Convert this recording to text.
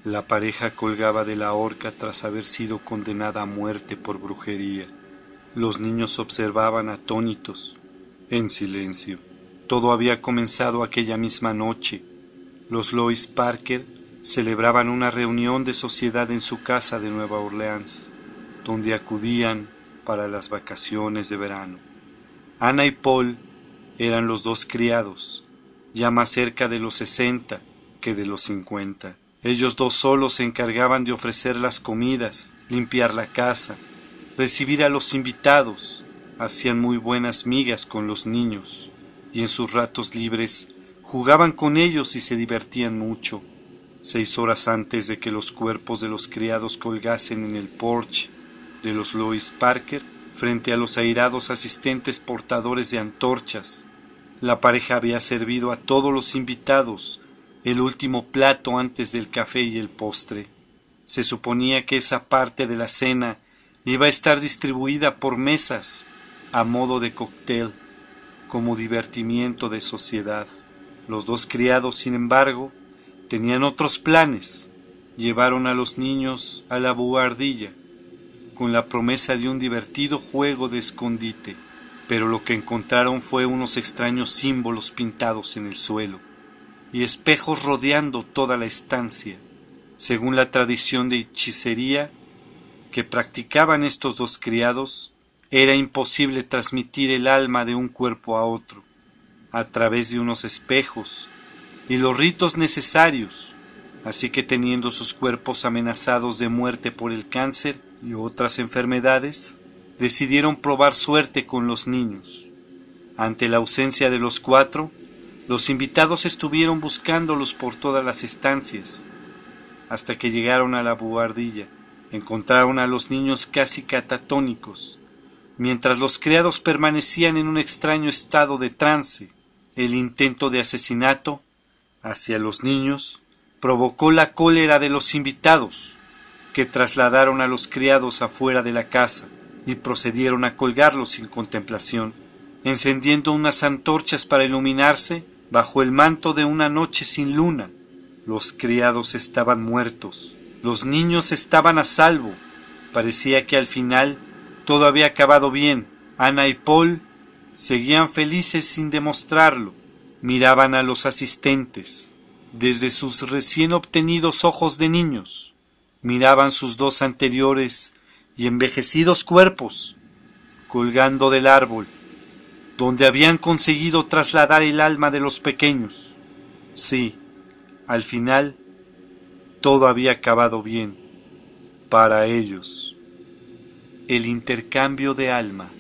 La pareja colgaba de la horca tras haber sido condenada a muerte por brujería. Los niños observaban atónitos, en silencio. Todo había comenzado aquella misma noche. Los Lois Parker celebraban una reunión de sociedad en su casa de Nueva Orleans, donde acudían para las vacaciones de verano. Ana y Paul eran los dos criados, ya más cerca de los 60 que de los 50. Ellos dos solos se encargaban de ofrecer las comidas, limpiar la casa, recibir a los invitados, hacían muy buenas migas con los niños, y en sus ratos libres jugaban con ellos y se divertían mucho. 6 horas antes de que los cuerpos de los criados colgasen en el porche de los Lois Parker, frente a los airados asistentes portadores de antorchas, la pareja había servido a todos los invitados el último plato antes del café y el postre. Se suponía que esa parte de la cena iba a estar distribuida por mesas, a modo de cóctel, como divertimiento de sociedad. Los dos criados, sin embargo, tenían otros planes. Llevaron a los niños a la buhardilla, con la promesa de un divertido juego de escondite, pero lo que encontraron fue unos extraños símbolos pintados en el suelo y espejos rodeando toda la estancia. Según la tradición de hechicería que practicaban estos dos criados, era imposible transmitir el alma de un cuerpo a otro a través de unos espejos y los ritos necesarios, así que teniendo sus cuerpos amenazados de muerte por el cáncer y otras enfermedades, decidieron probar suerte con los niños. Ante la ausencia de los 4, los invitados estuvieron buscándolos por todas las estancias, hasta que llegaron a la buhardilla. Encontraron a los niños casi catatónicos, mientras los criados permanecían en un extraño estado de trance. El intento de asesinato hacia los niños provocó la cólera de los invitados, que trasladaron a los criados afuera de la casa y procedieron a colgarlos sin contemplación, encendiendo unas antorchas para iluminarse bajo el manto de una noche sin luna. Los criados estaban muertos, los niños estaban a salvo. Parecía que al final todo había acabado bien. Ana y Paul seguían felices sin demostrarlo. Miraban a los asistentes desde sus recién obtenidos ojos de niños. Miraban sus dos anteriores y envejecidos cuerpos colgando del árbol, donde habían conseguido trasladar el alma de los pequeños. Sí, al final todo había acabado bien para ellos. El intercambio de alma.